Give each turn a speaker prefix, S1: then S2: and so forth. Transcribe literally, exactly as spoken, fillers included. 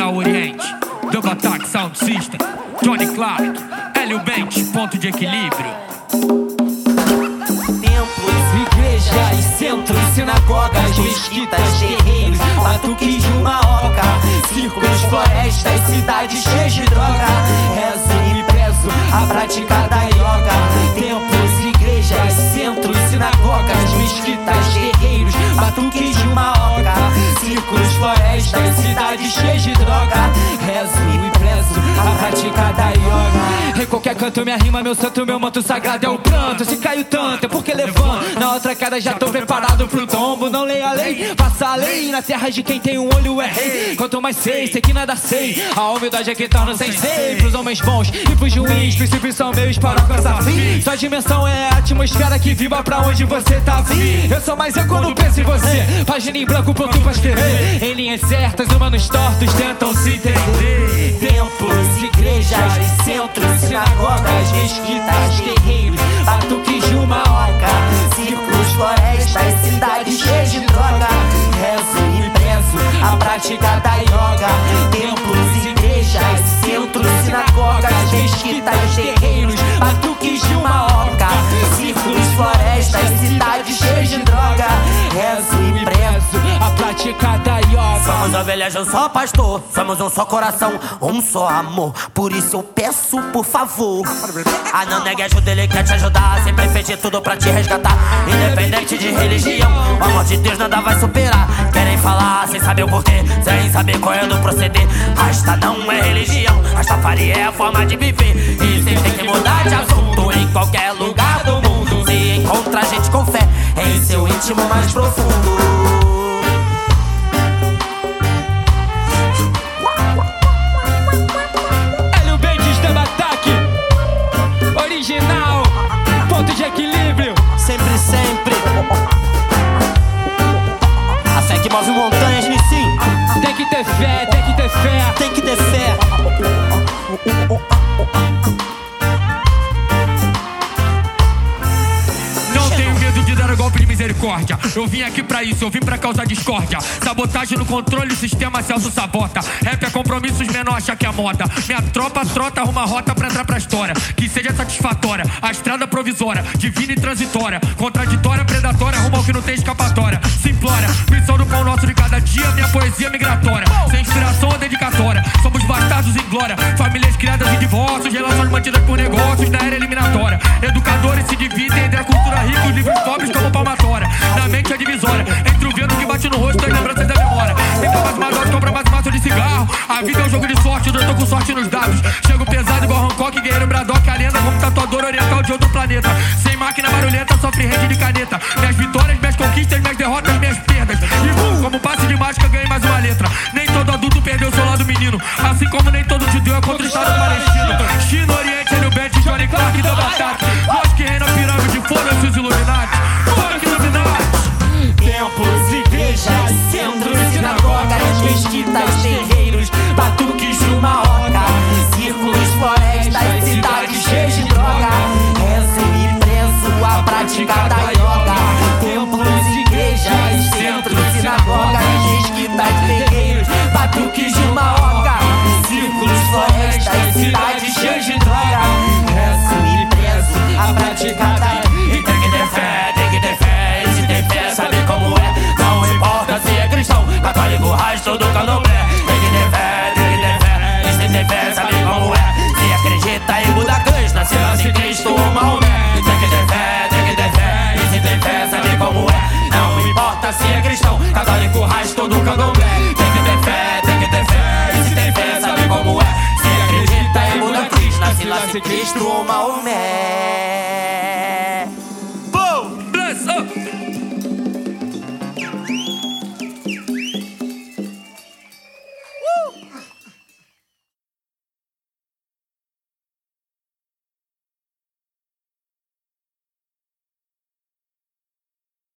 S1: Original Oriente, Double Attack Sound System, Johnny Clark, Hélio Bentes, ponto de equilíbrio.
S2: Templos, igrejas, centros, sinagogas, mesquitas, terreiros, batuques de uma oca, círculos, florestas, cidades cheias de droga. Rezo e prezo a prática da yoga. Templos, igrejas, centros, sinagogas, mesquitas, terreiros, batuques de uma oca, círculos, florestas, cidades cheias de droga. Rezo e prezo a prática da yoga.
S3: Em qualquer canto minha rima, meu santo, meu manto sagrado é o pranto. Se caiu tanto é porque levanto. Na outra cara já tô preparado pro tombo. Não leia a lei, passa a lei. Na terra de quem tem um olho é rei. Quanto mais sei, sei que nada sei. A humildade é que torna sem sei. Pros homens bons e pros ruins, princípios são meios para alcançar fim. Sua dimensão é a atmosfera que vibra pra onde você tá vindo. Eu sou mais eu quando penso em você. Página em branco, pronto pra escrever. Em linhas certas, humanos tortos tentam se entender.
S2: Templos, igrejas, centros, sinagogas, mesquitas, terreiros, batuques de uma oca, círculos, florestas, cidades cheias de droga. Rezo e prezo a prática da yoga. Templos, igrejas, centros, sinagogas, mesquitas, terreiros, batuques de uma oca, círculos, florestas, cidades cheias de droga. Rezo e prezo
S3: a prática da yoga.
S2: Somos ovelhas de um só pastor, somos um só coração, um só amor. Por isso eu peço, por favor, a não negue ajuda, ele quer te ajudar. Sempre fez de tudo pra te resgatar, independente de religião. O amor de Deus nada vai superar. Querem falar sem saber o porquê, sem saber qual é o proceder. Rasta não é religião, Rastafari é a forma de viver. E sempre tem que mudar de assunto em qualquer lugar do mundo. Se encontra gente com fé em seu íntimo mais profundo.
S3: Original, ponto de equilíbrio.
S2: Sempre, sempre. A fé que move montanhas, sim.
S3: Tem que ter fé, tem que ter fé.
S2: Tem que ter fé.
S1: Não tenho medo de dar o golpe de misericórdia. Eu vim aqui pra isso, eu vim pra causar discórdia. Sabotagem no controle, o sistema se auto-sabota. Rap é compromissos, menor acha que é moda. Minha tropa trota, arruma rota pra entrar pra história que seja satisfatória, a estrada provisória, divina e transitória, contraditória, predatória, rumo ao que não tem escapatória. Simplória, missão do pão nosso de cada dia, minha poesia migratória. Sem inspiração ou dedicatória, somos bastardos em glória. Famílias criadas em divórcios, relações mantidas por negócios na era eliminatória. Educadores se dividem entre a cultura rica e os livros pobres como palmatória. Na mente é divisória, entre o vento que bate no rosto e as lembranças da memória. Quem tá mais madoso compra mais maço de cigarro. A vida é um jogo de sorte, eu tô com sorte nos dados. Chego pesado igual Hancock, guerreiro Braddock, a lenda como tatuador oriental de outro planeta. Sem máquina barulhenta, sofre rede de caneta. Minhas vitórias, minhas conquistas, minhas derrotas, minhas perdas. E bum, como passe de mágica, ganhei mais uma letra. Nem todo adulto perdeu seu lado menino, assim como nem todo judeu é contra o Estado palestino. China, Oriente, Hélio Bentes, Johnny Clark, Double Attack. Nós que reina a pirâmide, foda-se os Illuminati. Foda-se os Illuminati.
S2: Templos, igrejas, centros, sinagogas, mesquitas, terreiros, batuques de uma oca, círculos, florestas, cidades cheias de droga. Rezo e prezo a prática da yoga. Templos, igrejas, centros, sinagogas, mesquitas, terreiros, batuques de uma oca, círculos, florestas, cidades cheias de droga. Rezo e prezo a prática da yoga.
S1: E tem que ter fé, tem que ter fé. E se tem fé, sabe como é. Não importa se é cristão, católico, rastro do candomblé. Tem que ter fé, tem que ter fé. E se tem fé, sabe como é. Se acredita em Buda, Krishna, se lance Cristo ou Maomé. E tem que ter fé, tem que ter fé. E se tem fé, sabe como é. Não importa se é cristão, católico, rastro do candomblé. Tem que ter fé, tem que ter fé. E se tem fé, sabe como é. Se acredita em Buda, Krishna, se lance Cristo ou Maomé.